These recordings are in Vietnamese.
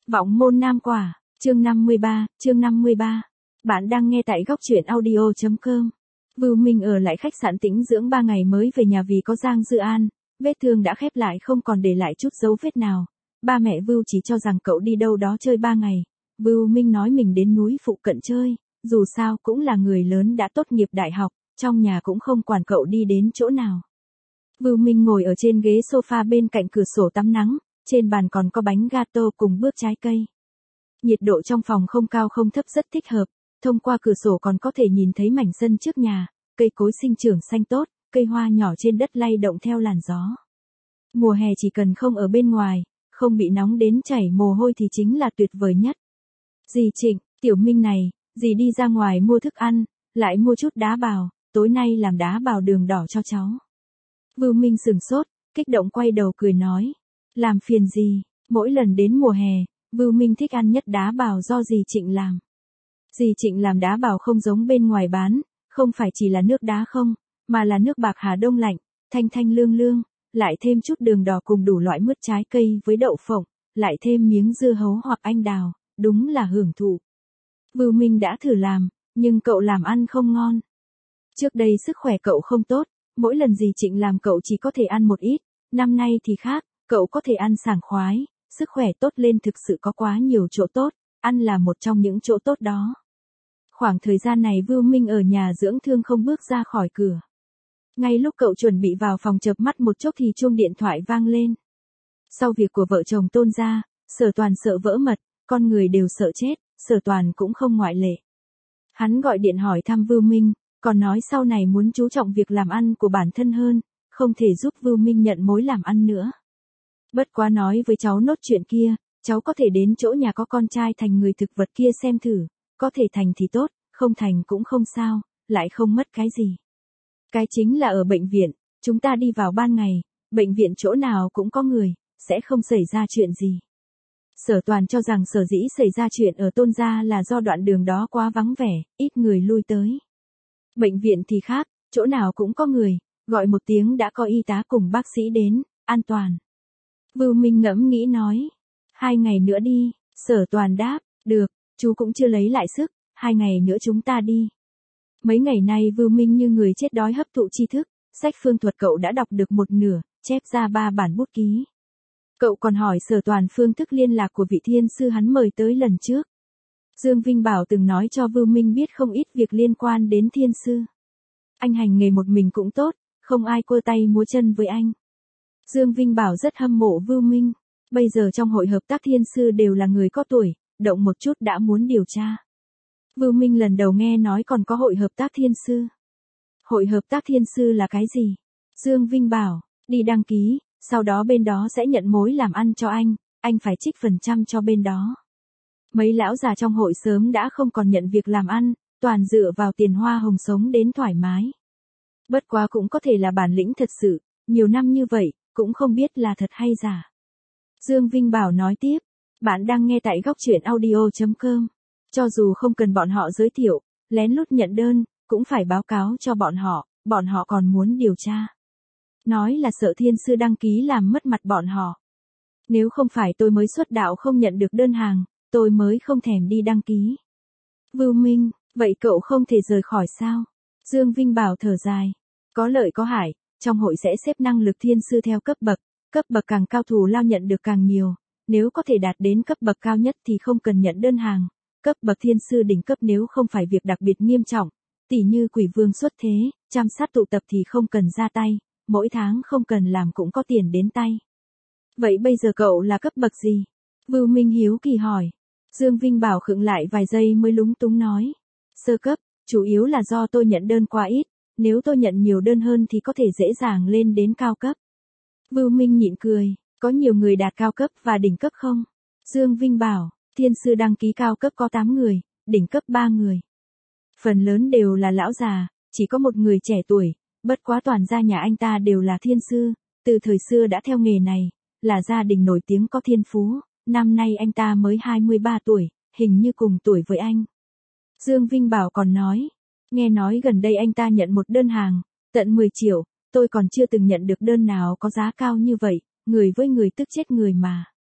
Vọng môn nam quả, chương 53. Bạn đang nghe tại góc truyện audio.com. Vưu Minh ở lại khách sạn tĩnh dưỡng 3 ngày mới về nhà vì có Giang Dư An, vết thương đã khép lại không còn để lại chút dấu vết nào. Ba mẹ Vưu chỉ cho rằng cậu đi đâu đó chơi 3 ngày. Vưu Minh nói mình đến núi phụ cận chơi, dù sao cũng là người lớn đã tốt nghiệp đại học, trong nhà cũng không quản cậu đi đến chỗ nào. Vưu Minh ngồi ở trên ghế sofa bên cạnh cửa sổ tắm nắng, trên bàn còn có bánh gato cùng bước trái cây. Nhiệt độ trong phòng không cao không thấp rất thích hợp, thông qua cửa sổ còn có thể nhìn thấy mảnh sân trước nhà, cây cối sinh trưởng xanh tốt, cây hoa nhỏ trên đất lay động theo làn gió. Mùa hè chỉ cần không ở bên ngoài, không bị nóng đến chảy mồ hôi thì chính là tuyệt vời nhất. Dì Trịnh, Tiểu Minh này, dì đi ra ngoài mua thức ăn, lại mua chút đá bào, tối nay làm đá bào đường đỏ cho cháu. Vưu Minh sửng sốt, kích động quay đầu cười nói. Làm phiền gì, mỗi lần đến mùa hè, Vưu Minh thích ăn nhất đá bào do dì Trịnh làm. Dì Trịnh làm đá bào không giống bên ngoài bán, không phải chỉ là nước đá không, mà là nước bạc Hà Đông lạnh, thanh thanh lương lương, lại thêm chút đường đỏ cùng đủ loại mứt trái cây với đậu phộng, lại thêm miếng dưa hấu hoặc anh đào, đúng là hưởng thụ. Vưu Minh đã thử làm, nhưng cậu làm ăn không ngon. Trước đây sức khỏe cậu không tốt, mỗi lần dì Trịnh làm cậu chỉ có thể ăn một ít, năm nay thì khác, cậu có thể ăn sảng khoái, sức khỏe tốt lên thực sự có quá nhiều chỗ tốt, ăn là một trong những chỗ tốt đó. Khoảng thời gian này Vưu Minh ở nhà dưỡng thương không bước ra khỏi cửa. Ngay lúc cậu chuẩn bị vào phòng chợp mắt một chốc thì chuông điện thoại vang lên. Sau việc của vợ chồng Tôn gia, Sở Toàn sợ vỡ mật, con người đều sợ chết, Sở Toàn cũng không ngoại lệ. Hắn gọi điện hỏi thăm Vưu Minh, còn nói sau này muốn chú trọng việc làm ăn của bản thân hơn, không thể giúp Vưu Minh nhận mối làm ăn nữa. Bất quá nói với cháu nốt chuyện kia, cháu có thể đến chỗ nhà có con trai thành người thực vật kia xem thử, có thể thành thì tốt, không thành cũng không sao, lại không mất cái gì. Cái chính là ở bệnh viện, chúng ta đi vào ban ngày, bệnh viện chỗ nào cũng có người, sẽ không xảy ra chuyện gì. Sở Toàn cho rằng sở dĩ xảy ra chuyện ở Tôn gia là do đoạn đường đó quá vắng vẻ, ít người lui tới. Bệnh viện thì khác, chỗ nào cũng có người, gọi một tiếng đã có y tá cùng bác sĩ đến, an toàn. Vưu Minh ngẫm nghĩ nói, 2 ngày nữa đi, Sở Toàn đáp, được, chú cũng chưa lấy lại sức, 2 ngày nữa chúng ta đi. Mấy ngày nay Vưu Minh như người chết đói hấp thụ tri thức, sách phương thuật cậu đã đọc được một nửa, chép ra 3 bản bút ký. Cậu còn hỏi Sở Toàn phương thức liên lạc của vị thiên sư hắn mời tới lần trước. Dương Vinh Bảo từng nói cho Vưu Minh biết không ít việc liên quan đến thiên sư. Anh hành nghề một mình cũng tốt, không ai quơ tay múa chân với anh. Dương Vinh Bảo rất hâm mộ Vưu Minh, bây giờ trong hội hợp tác thiên sư đều là người có tuổi, động một chút đã muốn điều tra. Vưu Minh lần đầu nghe nói còn có hội hợp tác thiên sư. Hội hợp tác thiên sư là cái gì? Dương Vinh Bảo, đi đăng ký, sau đó bên đó sẽ nhận mối làm ăn cho anh phải trích phần trăm cho bên đó. Mấy lão già trong hội sớm đã không còn nhận việc làm ăn, toàn dựa vào tiền hoa hồng sống đến thoải mái. Bất quá cũng có thể là bản lĩnh thật sự, nhiều năm như vậy, cũng không biết là thật hay giả. Dương Vinh Bảo nói tiếp, bạn đang nghe tại góc truyện audio.com. Cho dù không cần bọn họ giới thiệu, lén lút nhận đơn, cũng phải báo cáo cho bọn họ còn muốn điều tra. Nói là sợ thiên sư đăng ký làm mất mặt bọn họ. Nếu không phải tôi mới xuất đạo không nhận được đơn hàng, tôi mới không thèm đi đăng ký. Vưu Minh, vậy cậu không thể rời khỏi sao? Dương Vinh Bảo thở dài. Có lợi có hại, trong hội sẽ xếp năng lực thiên sư theo cấp bậc càng cao thủ lao nhận được càng nhiều. Nếu có thể đạt đến cấp bậc cao nhất thì không cần nhận đơn hàng. Cấp bậc thiên sư đỉnh cấp nếu không phải việc đặc biệt nghiêm trọng, tỉ như quỷ vương xuất thế, chăm sát tụ tập thì không cần ra tay, mỗi tháng không cần làm cũng có tiền đến tay. Vậy bây giờ cậu là cấp bậc gì? Vưu Minh hiếu kỳ hỏi. Dương Vinh Bảo khựng lại vài giây mới lúng túng nói. Sơ cấp, chủ yếu là do tôi nhận đơn quá ít, nếu tôi nhận nhiều đơn hơn thì có thể dễ dàng lên đến cao cấp. Vưu Minh nhịn cười, có nhiều người đạt cao cấp và đỉnh cấp không? Dương Vinh Bảo, thiên sư đăng ký cao cấp có 8 người, đỉnh cấp 3 người. Phần lớn đều là lão già, chỉ có một người trẻ tuổi, bất quá toàn gia nhà anh ta đều là thiên sư, từ thời xưa đã theo nghề này, là gia đình nổi tiếng có thiên phú, năm nay anh ta mới 23 tuổi, hình như cùng tuổi với anh. Dương Vinh Bảo còn nói, nghe nói gần đây anh ta nhận một đơn hàng, tận 10 triệu, tôi còn chưa từng nhận được đơn nào có giá cao như vậy, người với người tức chết người mà.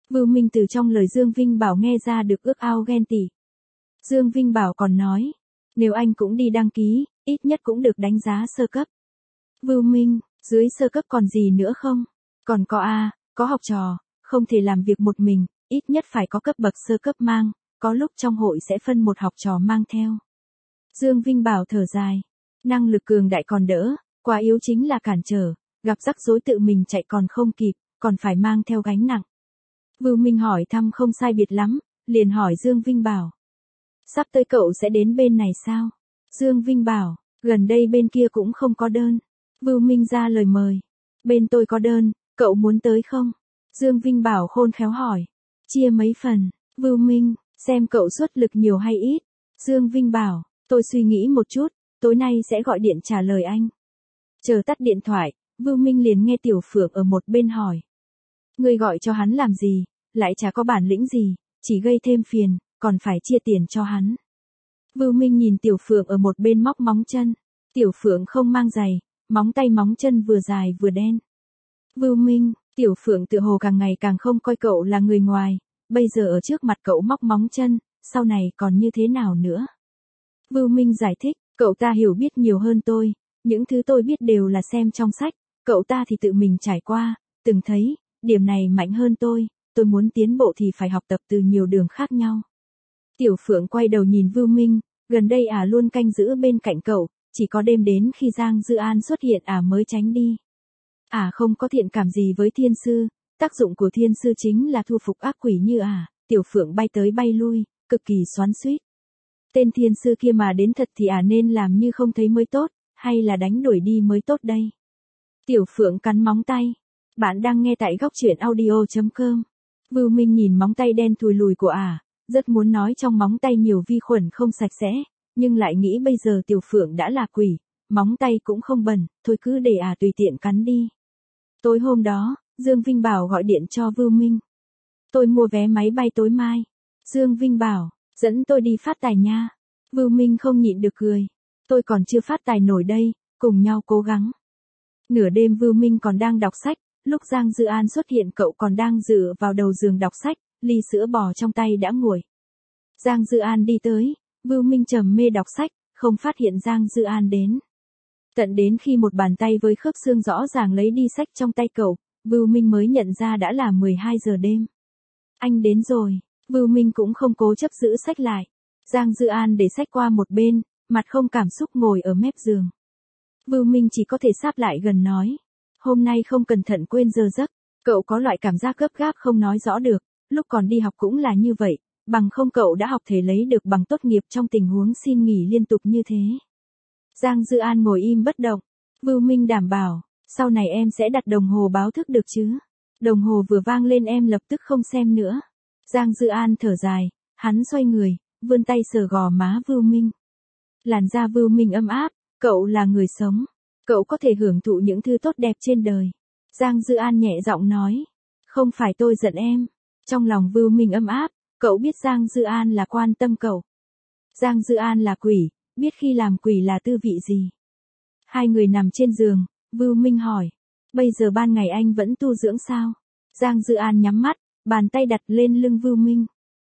Vưu Minh từ trong lời Dương Vinh Bảo nghe ra được ước ao ghen tị. Dương Vinh Bảo còn nói, nếu anh cũng đi đăng ký, ít nhất cũng được đánh giá sơ cấp. Vưu Minh, dưới sơ cấp còn gì nữa không? Còn có có học trò, không thể làm việc một mình, ít nhất phải có cấp bậc sơ cấp mang, có lúc trong hội sẽ phân một học trò mang theo. Dương Vinh Bảo thở dài, năng lực cường đại còn đỡ, quá yếu chính là cản trở, gặp rắc rối tự mình chạy còn không kịp, còn phải mang theo gánh nặng. Vưu Minh hỏi thăm không sai biệt lắm, liền hỏi Dương Vinh Bảo. Sắp tới cậu sẽ đến bên này sao? Dương Vinh Bảo, gần đây bên kia cũng không có đơn. Vưu Minh ra lời mời. Bên tôi có đơn, cậu muốn tới không? Dương Vinh Bảo khôn khéo hỏi. Chia mấy phần, Vưu Minh, xem cậu xuất lực nhiều hay ít. Dương Vinh Bảo, tôi suy nghĩ một chút, tối nay sẽ gọi điện trả lời anh. Chờ tắt điện thoại, Vưu Minh liền nghe Tiểu Phượng ở một bên hỏi. Ngươi gọi cho hắn làm gì, lại chả có bản lĩnh gì, chỉ gây thêm phiền, còn phải chia tiền cho hắn. Vưu Minh nhìn Tiểu Phượng ở một bên móc móng chân. Tiểu Phượng không mang giày, móng tay móng chân vừa dài vừa đen. Vưu Minh, Tiểu Phượng tựa hồ càng ngày càng không coi cậu là người ngoài, bây giờ ở trước mặt cậu móc móng chân, sau này còn như thế nào nữa? Vưu Minh giải thích, cậu ta hiểu biết nhiều hơn tôi, những thứ tôi biết đều là xem trong sách, cậu ta thì tự mình trải qua, từng thấy, điểm này mạnh hơn tôi muốn tiến bộ thì phải học tập từ nhiều đường khác nhau. Tiểu Phượng quay đầu nhìn Vưu Minh, gần đây luôn canh giữ bên cạnh cậu, chỉ có đêm đến khi Giang Dư An xuất hiện mới tránh đi. Không có thiện cảm gì với thiên sư, tác dụng của thiên sư chính là thu phục ác quỷ như Tiểu Phượng bay tới bay lui, cực kỳ xoắn xuýt. Tên thiên sư kia mà đến thật thì nên làm như không thấy mới tốt, hay là đánh đuổi đi mới tốt đây. Tiểu Phượng cắn móng tay. Bạn đang nghe tại góc truyện audio.com. Vưu Minh nhìn móng tay đen thùi lùi của rất muốn nói trong móng tay nhiều vi khuẩn không sạch sẽ, nhưng lại nghĩ bây giờ Tiểu Phượng đã là quỷ, móng tay cũng không bẩn, thôi cứ để tùy tiện cắn đi. Tối hôm đó, Dương Vinh Bảo gọi điện cho Vưu Minh. Tôi mua vé máy bay tối mai. Dương Vinh Bảo, dẫn tôi đi phát tài nha. Vưu Minh không nhịn được cười. Tôi còn chưa phát tài nổi đây, cùng nhau cố gắng. Nửa đêm Vưu Minh còn đang đọc sách, lúc Giang Dư An xuất hiện cậu còn đang dựa vào đầu giường đọc sách, ly sữa bò trong tay đã nguội. Giang Dư An đi tới, Vưu Minh trầm mê đọc sách, không phát hiện Giang Dư An đến. Tận đến khi một bàn tay với khớp xương rõ ràng lấy đi sách trong tay cậu, Vưu Minh mới nhận ra đã là 12 giờ đêm. Anh đến rồi, Vưu Minh cũng không cố chấp giữ sách lại. Giang Dư An để sách qua một bên, mặt không cảm xúc ngồi ở mép giường. Vưu Minh chỉ có thể sáp lại gần nói. Hôm nay không cẩn thận quên giờ giấc, cậu có loại cảm giác gấp gáp không nói rõ được, lúc còn đi học cũng là như vậy, bằng không cậu đã học thể lấy được bằng tốt nghiệp trong tình huống xin nghỉ liên tục như thế. Giang Dư An ngồi im bất động, Vưu Minh đảm bảo, sau này em sẽ đặt đồng hồ báo thức được chứ? Đồng hồ vừa vang lên em lập tức không xem nữa. Giang Dư An thở dài, hắn xoay người, vươn tay sờ gò má Vưu Minh. Làn da Vưu Minh ấm áp, cậu là người sống. Cậu có thể hưởng thụ những thứ tốt đẹp trên đời. Giang Dư An nhẹ giọng nói. Không phải tôi giận em. Trong lòng Vưu Minh ấm áp, cậu biết Giang Dư An là quan tâm cậu. Giang Dư An là quỷ, biết khi làm quỷ là tư vị gì. Hai người nằm trên giường, Vưu Minh hỏi. Bây giờ ban ngày anh vẫn tu dưỡng sao? Giang Dư An nhắm mắt, bàn tay đặt lên lưng Vưu Minh.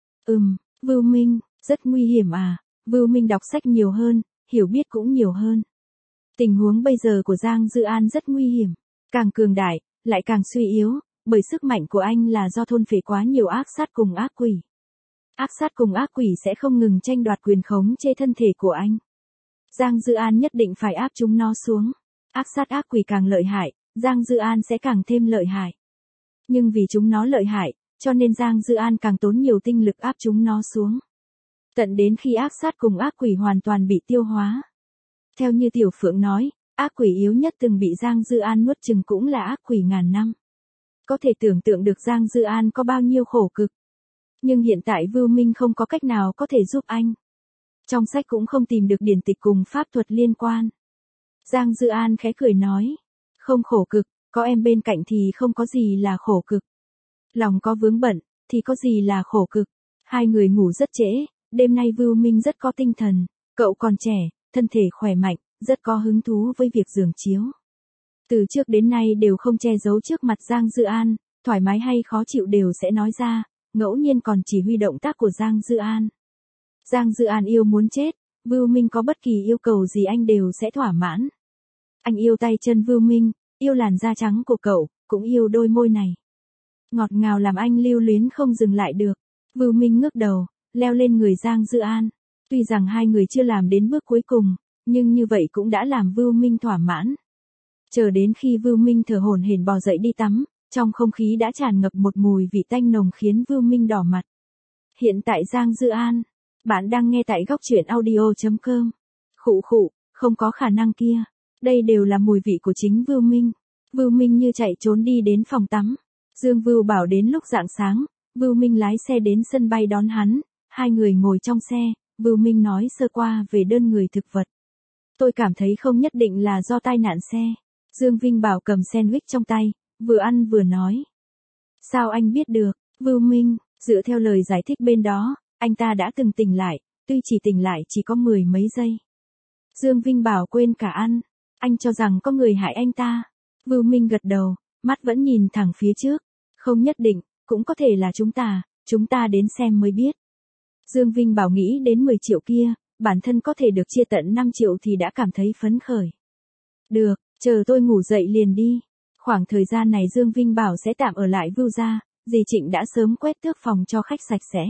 Vưu Minh, rất nguy hiểm Vưu Minh đọc sách nhiều hơn, hiểu biết cũng nhiều hơn. Tình huống bây giờ của Giang Dư An rất nguy hiểm, càng cường đại, lại càng suy yếu, bởi sức mạnh của anh là do thôn phệ quá nhiều ác sát cùng ác quỷ. Ác sát cùng ác quỷ sẽ không ngừng tranh đoạt quyền khống chế thân thể của anh. Giang Dư An nhất định phải áp chúng nó xuống. Ác sát ác quỷ càng lợi hại, Giang Dư An sẽ càng thêm lợi hại. Nhưng vì chúng nó lợi hại, cho nên Giang Dư An càng tốn nhiều tinh lực áp chúng nó xuống. Tận đến khi ác sát cùng ác quỷ hoàn toàn bị tiêu hóa. Theo như Tiểu Phượng nói, ác quỷ yếu nhất từng bị Giang Dư An nuốt chừng cũng là ác quỷ ngàn năm. Có thể tưởng tượng được Giang Dư An có bao nhiêu khổ cực. Nhưng hiện tại Vưu Minh không có cách nào có thể giúp anh. Trong sách cũng không tìm được điển tịch cùng pháp thuật liên quan. Giang Dư An khẽ cười nói. Không khổ cực, có em bên cạnh thì không có gì là khổ cực. Lòng có vướng bận, thì có gì là khổ cực. Hai người ngủ rất trễ, đêm nay Vưu Minh rất có tinh thần. Cậu còn trẻ, thân thể khỏe mạnh, rất có hứng thú với việc giường chiếu. Từ trước đến nay đều không che giấu trước mặt Giang Dư An, thoải mái hay khó chịu đều sẽ nói ra, ngẫu nhiên còn chỉ huy động tác của Giang Dư An. Giang Dư An yêu muốn chết, Vưu Minh có bất kỳ yêu cầu gì anh đều sẽ thỏa mãn. Anh yêu tay chân Vưu Minh, yêu làn da trắng của cậu, cũng yêu đôi môi này. Ngọt ngào làm anh lưu luyến không dừng lại được. Vưu Minh ngước đầu, leo lên người Giang Dư An. Tuy rằng hai người chưa làm đến bước cuối cùng, nhưng như vậy cũng đã làm Vưu Minh thỏa mãn. Chờ đến khi Vưu Minh thở hổn hển bò dậy đi tắm, trong không khí đã tràn ngập một mùi vị tanh nồng khiến Vưu Minh đỏ mặt. Hiện tại Giang Dư An, bạn đang nghe tại góc truyện audio.com. Khụ khụ, không có khả năng kia. Đây đều là mùi vị của chính Vưu Minh. Vưu Minh như chạy trốn đi đến phòng tắm. Dương Vưu Bảo đến lúc rạng sáng, Vưu Minh lái xe đến sân bay đón hắn, hai người ngồi trong xe, Vưu Minh nói sơ qua về đơn người thực vật. Tôi cảm thấy không nhất định là do tai nạn xe. Dương Vinh Bảo cầm sandwich trong tay, vừa ăn vừa nói. Sao anh biết được, Vưu Minh, dựa theo lời giải thích bên đó, anh ta đã từng tỉnh lại, tuy chỉ tỉnh lại chỉ có 10 mấy giây. Dương Vinh Bảo quên cả ăn, anh cho rằng có người hại anh ta. Vưu Minh gật đầu, mắt vẫn nhìn thẳng phía trước. Không nhất định, cũng có thể là chúng ta đến xem mới biết. Dương Vinh Bảo nghĩ đến 10 triệu kia, bản thân có thể được chia tận 5 triệu thì đã cảm thấy phấn khởi. Được, chờ tôi ngủ dậy liền đi. Khoảng thời gian này Dương Vinh Bảo sẽ tạm ở lại Vưu gia, dì Trịnh đã sớm quét tước phòng cho khách sạch sẽ.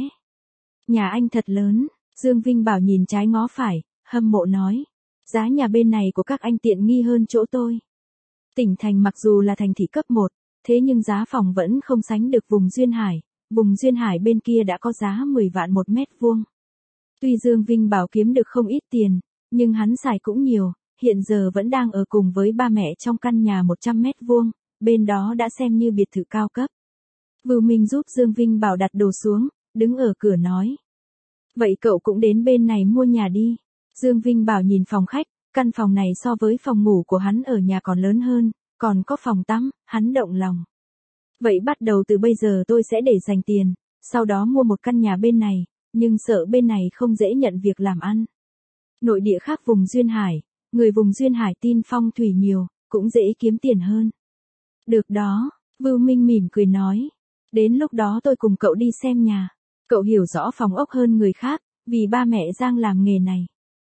Nhà anh thật lớn, Dương Vinh Bảo nhìn trái ngó phải, hâm mộ nói. Giá nhà bên này của các anh tiện nghi hơn chỗ tôi. Tỉnh thành mặc dù là thành thị cấp 1, thế nhưng giá phòng vẫn không sánh được vùng Duyên Hải. Vùng Duyên Hải bên kia đã có giá 10 vạn một mét vuông. Tuy Dương Vinh Bảo kiếm được không ít tiền, nhưng hắn xài cũng nhiều, hiện giờ vẫn đang ở cùng với ba mẹ trong căn nhà 100 mét vuông, bên đó đã xem như biệt thự cao cấp. Vưu Minh giúp Dương Vinh Bảo đặt đồ xuống, đứng ở cửa nói. Vậy cậu cũng đến bên này mua nhà đi. Dương Vinh Bảo nhìn phòng khách, căn phòng này so với phòng ngủ của hắn ở nhà còn lớn hơn, còn có phòng tắm, hắn động lòng. Vậy bắt đầu từ bây giờ tôi sẽ để dành tiền, sau đó mua một căn nhà bên này, nhưng sợ bên này không dễ nhận việc làm ăn. Nội địa khác vùng Duyên Hải, người vùng Duyên Hải tin phong thủy nhiều, cũng dễ kiếm tiền hơn. Được đó, Vưu Minh mỉm cười nói. Đến lúc đó tôi cùng cậu đi xem nhà. Cậu hiểu rõ phòng ốc hơn người khác, vì ba mẹ Giang làm nghề này.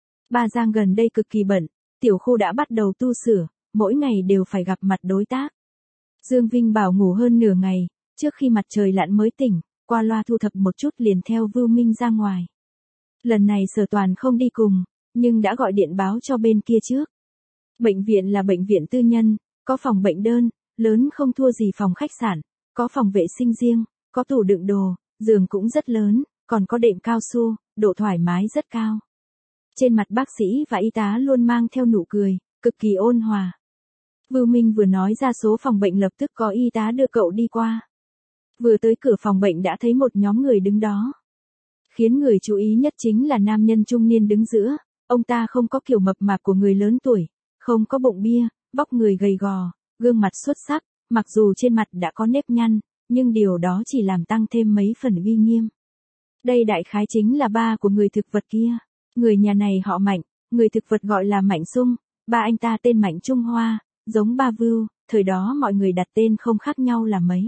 Ba Giang gần đây cực kỳ bận, tiểu khu đã bắt đầu tu sửa, mỗi ngày đều phải gặp mặt đối tác. Dương Vinh Bảo ngủ hơn nửa ngày, trước khi mặt trời lặn mới tỉnh, qua loa thu thập một chút liền theo Vưu Minh ra ngoài. Lần này Sở Toàn không đi cùng, nhưng đã gọi điện báo cho bên kia trước. Bệnh viện là bệnh viện tư nhân, có phòng bệnh đơn, lớn không thua gì phòng khách sạn, có phòng vệ sinh riêng, có tủ đựng đồ, giường cũng rất lớn, còn có đệm cao su, độ thoải mái rất cao. Trên mặt bác sĩ và y tá luôn mang theo nụ cười, cực kỳ ôn hòa. Vưu Minh vừa nói ra số phòng bệnh lập tức có y tá đưa cậu đi qua. Vừa tới cửa phòng bệnh đã thấy một nhóm người đứng đó. Khiến người chú ý nhất chính là nam nhân trung niên đứng giữa, ông ta không có kiểu mập mạp của người lớn tuổi, không có bụng bia, vóc người gầy gò, gương mặt xuất sắc, mặc dù trên mặt đã có nếp nhăn, nhưng điều đó chỉ làm tăng thêm mấy phần uy nghiêm. Đây đại khái chính là ba của người thực vật kia. Người nhà này họ Mạnh, người thực vật gọi là Mạnh Sung, ba anh ta tên Mạnh Trung Hoa, giống ba Vưu, thời đó mọi người đặt tên không khác nhau là mấy.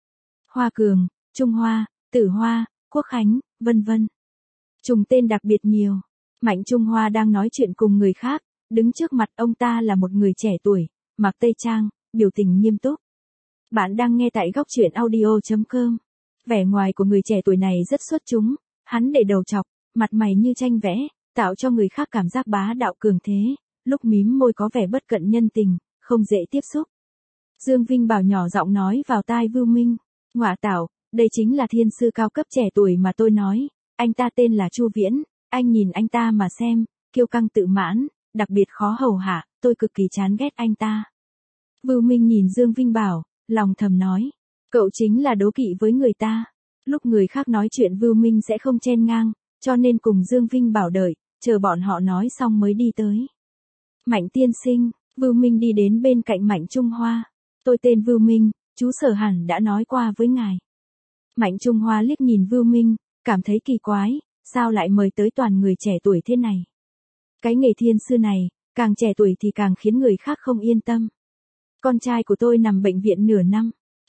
Hoa Cường, Trung Hoa, Tử Hoa, Quốc Khánh, vân vân. Trùng tên đặc biệt nhiều. Mạnh Trung Hoa đang nói chuyện cùng người khác, đứng trước mặt ông ta là một người trẻ tuổi, mặc tây trang, biểu tình nghiêm túc. Bạn đang nghe tại góc truyện audio.com. Vẻ ngoài của người trẻ tuổi này rất xuất chúng, hắn để đầu chọc, mặt mày như tranh vẽ, tạo cho người khác cảm giác bá đạo cường thế, lúc mím môi có vẻ bất cận nhân tình, không dễ tiếp xúc. Dương Vinh Bảo nhỏ giọng nói vào tai Vưu Minh, "Ngọa tảo, đây chính là thiên sư cao cấp trẻ tuổi mà tôi nói, anh ta tên là Chu Viễn, anh nhìn anh ta mà xem, kiêu căng tự mãn, đặc biệt khó hầu hạ, tôi cực kỳ chán ghét anh ta." Vưu Minh nhìn Dương Vinh Bảo, lòng thầm nói, cậu chính là đố kỵ với người ta. Lúc người khác nói chuyện Vưu Minh sẽ không chen ngang, cho nên cùng Dương Vinh Bảo đợi, chờ bọn họ nói xong mới đi tới. Mạnh tiên sinh, Vưu Minh đi đến bên cạnh Mạnh Trung Hoa. Tôi tên Vưu Minh, chú Sở hẳn đã nói qua với ngài. Mạnh Trung Hoa liếc nhìn Vưu Minh, cảm thấy kỳ quái, sao lại mời tới toàn người trẻ tuổi thế này. Cái nghề thiên sư này, càng trẻ tuổi thì càng khiến người khác không yên tâm. Con trai của tôi nằm bệnh viện nửa năm.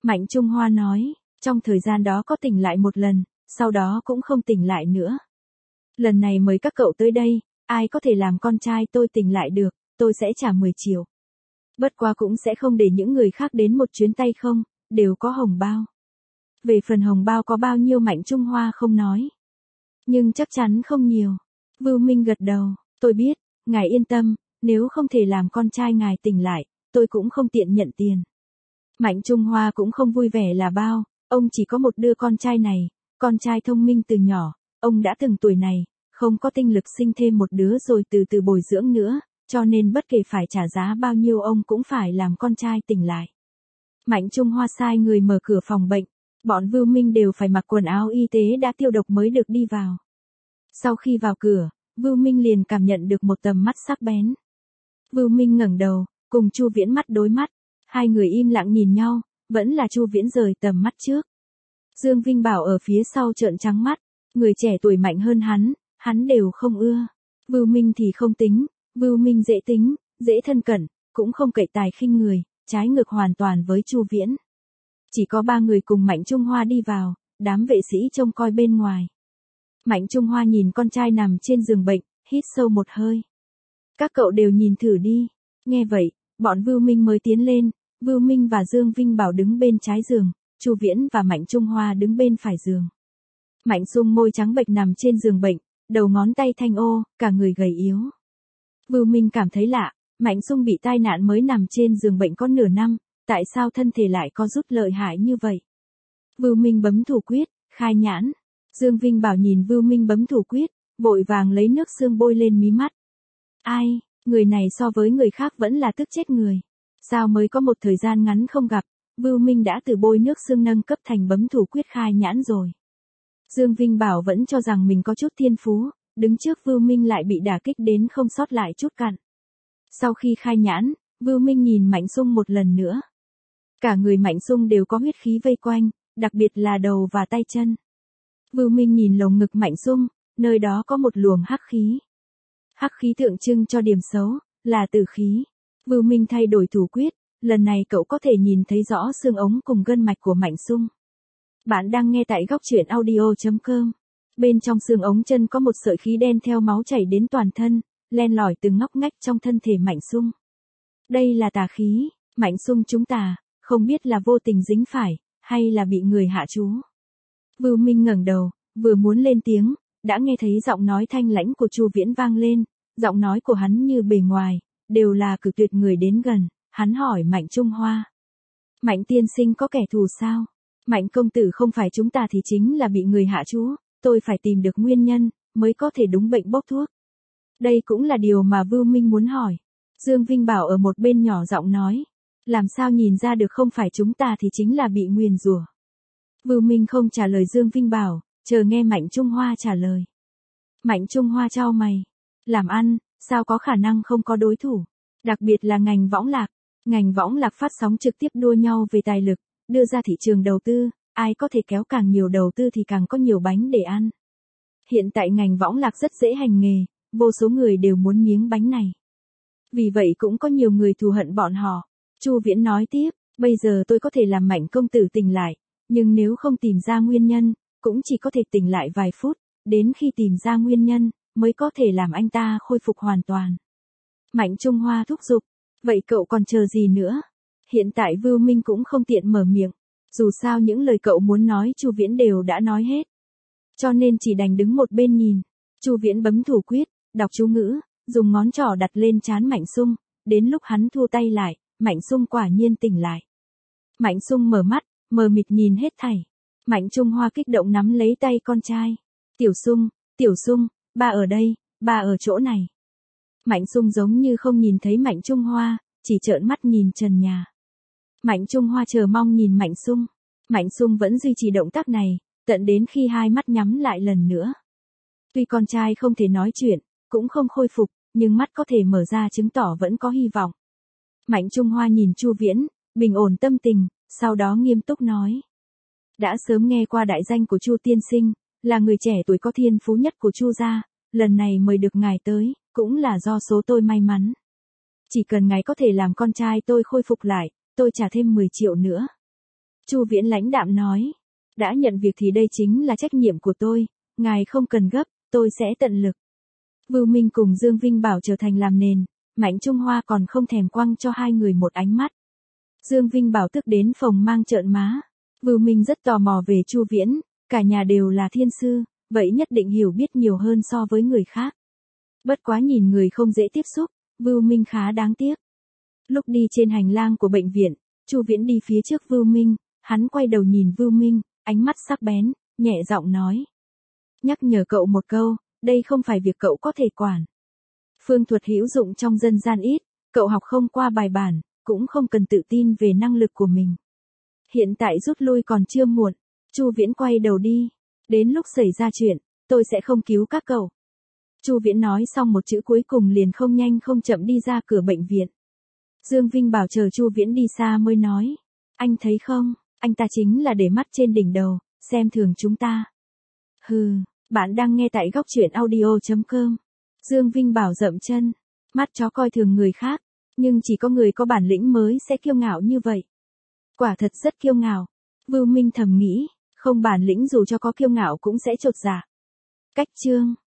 Mạnh Trung Hoa nói, trong thời gian đó có tỉnh lại một lần, sau đó cũng không tỉnh lại nữa. Lần này mời các cậu tới đây, ai có thể làm con trai tôi tỉnh lại được, tôi sẽ trả 10 triệu. Bất quá cũng sẽ không để những người khác đến một chuyến tay không, đều có hồng bao. Về phần hồng bao có bao nhiêu Mạnh Trung Hoa không nói. Nhưng chắc chắn không nhiều. Vưu Minh gật đầu, tôi biết, ngài yên tâm, nếu không thể làm con trai ngài tỉnh lại, tôi cũng không tiện nhận tiền. Mạnh Trung Hoa cũng không vui vẻ là bao, ông chỉ có một đứa con trai này, con trai thông minh từ nhỏ, ông đã từng tuổi này, không có tinh lực sinh thêm một đứa rồi từ từ bồi dưỡng nữa, cho nên bất kể phải trả giá bao nhiêu ông cũng phải làm con trai tỉnh lại. Mạnh Trung Hoa sai người mở cửa phòng bệnh, bọn Vưu Minh đều phải mặc quần áo y tế đã tiêu độc mới được đi vào. Sau khi vào cửa, Vưu Minh liền cảm nhận được một tầm mắt sắc bén. Vưu Minh ngẩng đầu, cùng Chu Viễn mắt đối mắt, hai người im lặng nhìn nhau, vẫn là Chu Viễn rời tầm mắt trước. Dương Vinh Bảo ở phía sau trợn trắng mắt, người trẻ tuổi mạnh hơn hắn đều không ưa. Vưu Minh thì không tính, Vưu Minh dễ tính, dễ thân cận, cũng không cậy tài khinh người, trái ngược hoàn toàn với Chu Viễn. Chỉ có 3 người cùng Mạnh Trung Hoa đi vào, đám vệ sĩ trông coi bên ngoài. Mạnh Trung Hoa nhìn con trai nằm trên giường bệnh, hít sâu một hơi. Các cậu đều nhìn thử đi. Nghe vậy, bọn Vưu Minh mới tiến lên, Vưu Minh và Dương Vinh Bảo đứng bên trái giường, Chu Viễn và Mạnh Trung Hoa đứng bên phải giường. Mạnh Sung môi trắng bệch nằm trên giường bệnh, đầu ngón tay thanh ô, cả người gầy yếu. Vưu Minh cảm thấy lạ, Mạnh Sung bị tai nạn mới nằm trên giường bệnh có nửa năm, tại sao thân thể lại có rút lợi hại như vậy? Vưu Minh bấm thủ quyết, khai nhãn. Dương Vinh Bảo nhìn Vưu Minh bấm thủ quyết, vội vàng lấy nước xương bôi lên mí mắt. Ai, người này so với người khác vẫn là tức chết người. Sao mới có một thời gian ngắn không gặp, Vưu Minh đã từ bôi nước xương nâng cấp thành bấm thủ quyết khai nhãn rồi. Dương Vinh Bảo vẫn cho rằng mình có chút thiên phú, đứng trước Vưu Minh lại bị đả kích đến không sót lại chút cặn. Sau khi khai nhãn, Vưu Minh nhìn Mạnh Sung một lần nữa. Cả người Mạnh Sung đều có huyết khí vây quanh, đặc biệt là đầu và tay chân. Vưu Minh nhìn lồng ngực Mạnh Sung, nơi đó có một luồng hắc khí. Hắc khí tượng trưng cho điểm xấu, là tử khí. Vưu Minh thay đổi thủ quyết, lần này cậu có thể nhìn thấy rõ xương ống cùng gân mạch của Mạnh Sung. Bạn đang nghe tại góc truyện audio.com. Bên trong xương ống chân có một sợi khí đen theo máu chảy đến toàn thân, len lỏi từng ngóc ngách trong thân thể Mạnh Sung. Đây là tà khí, Mạnh Sung chúng ta, không biết là vô tình dính phải, hay là bị người hạ chú. Vưu Minh ngẩng đầu, vừa muốn lên tiếng, đã nghe thấy giọng nói thanh lãnh của Chu Viễn vang lên, giọng nói của hắn như bề ngoài, đều là cực tuyệt người đến gần, hắn hỏi Mạnh Trung Hoa. Mạnh tiên sinh có kẻ thù sao? Mạnh công tử không phải chúng ta thì chính là bị người hạ chú, tôi phải tìm được nguyên nhân, mới có thể đúng bệnh bốc thuốc. Đây cũng là điều mà Vưu Minh muốn hỏi. Dương Vinh Bảo ở một bên nhỏ giọng nói, làm sao nhìn ra được không phải chúng ta thì chính là bị nguyền rủa. Vưu Minh không trả lời Dương Vinh Bảo, chờ nghe Mạnh Trung Hoa trả lời. Mạnh Trung Hoa chau mày, làm ăn, sao có khả năng không có đối thủ, đặc biệt là ngành võng lạc. Ngành võng lạc phát sóng trực tiếp đua nhau về tài lực, đưa ra thị trường đầu tư, ai có thể kéo càng nhiều đầu tư thì càng có nhiều bánh để ăn. Hiện tại ngành võng lạc rất dễ hành nghề, vô số người đều muốn miếng bánh này. Vì vậy cũng có nhiều người thù hận bọn họ. Chu Viễn nói tiếp, bây giờ tôi có thể làm Mạnh công tử tỉnh lại, nhưng nếu không tìm ra nguyên nhân, cũng chỉ có thể tỉnh lại vài phút, đến khi tìm ra nguyên nhân, mới có thể làm anh ta khôi phục hoàn toàn. Mạnh Trung Hoa thúc giục, vậy cậu còn chờ gì nữa? Hiện tại Vưu Minh cũng không tiện mở miệng, dù sao những lời cậu muốn nói Chu Viễn đều đã nói hết. Cho nên chỉ đành đứng một bên nhìn. Chu Viễn bấm thủ quyết, đọc chú ngữ, dùng ngón trỏ đặt lên trán Mạnh Sung, đến lúc hắn thua tay lại, Mạnh Sung quả nhiên tỉnh lại. Mạnh Sung mở mắt, mờ mịt nhìn hết thảy. Mạnh Trung Hoa kích động nắm lấy tay con trai. Tiểu Sung, ba ở đây, ba ở chỗ này. Mạnh Sung giống như không nhìn thấy Mạnh Trung Hoa, chỉ trợn mắt nhìn trần nhà. Mạnh Trung Hoa chờ mong nhìn Mạnh Sung. Mạnh Sung vẫn duy trì động tác này, tận đến khi hai mắt nhắm lại lần nữa. Tuy con trai không thể nói chuyện, cũng không khôi phục, nhưng mắt có thể mở ra chứng tỏ vẫn có hy vọng. Mạnh Trung Hoa nhìn Chu Viễn, bình ổn tâm tình, sau đó nghiêm túc nói. Đã sớm nghe qua đại danh của Chu tiên sinh, là người trẻ tuổi có thiên phú nhất của Chu gia, lần này mời được ngài tới, cũng là do số tôi may mắn. Chỉ cần ngài có thể làm con trai tôi khôi phục lại, tôi trả thêm 10 triệu nữa. Chu Viễn lãnh đạm nói. Đã nhận việc thì đây chính là trách nhiệm của tôi, ngài không cần gấp, tôi sẽ tận lực. Vưu Minh cùng Dương Vinh Bảo trở thành làm nền, Mạnh Trung Hoa còn không thèm quăng cho hai người một ánh mắt. Dương Vinh Bảo tức đến phồng mang trợn má. Vưu Minh rất tò mò về Chu Viễn, cả nhà đều là thiên sư, vậy nhất định hiểu biết nhiều hơn so với người khác. Bất quá nhìn người không dễ tiếp xúc, Vưu Minh khá đáng tiếc. Lúc đi trên hành lang của bệnh viện, Chu Viễn đi phía trước Vưu Minh, hắn quay đầu nhìn Vưu Minh, ánh mắt sắc bén, nhẹ giọng nói. Nhắc nhở cậu một câu, đây không phải việc cậu có thể quản. Phương thuật hữu dụng trong dân gian ít, cậu học không qua bài bản, cũng không cần tự tin về năng lực của mình. Hiện tại rút lui còn chưa muộn. Chu Viễn quay đầu đi. Đến lúc xảy ra chuyện, tôi sẽ không cứu các cậu. Chu Viễn nói xong một chữ cuối cùng liền không nhanh không chậm đi ra cửa bệnh viện. Dương Vinh Bảo chờ Chu Viễn đi xa mới nói. Anh thấy không, anh ta chính là để mắt trên đỉnh đầu, xem thường chúng ta. Hừ, bạn đang nghe tại góc truyện audio.com. Dương Vinh Bảo dậm chân. Mắt chó coi thường người khác, nhưng chỉ có người có bản lĩnh mới sẽ kiêu ngạo như vậy. Quả thật rất kiêu ngạo. Vưu Minh thầm nghĩ, không bản lĩnh dù cho có kiêu ngạo cũng sẽ chột dạ. Cách chương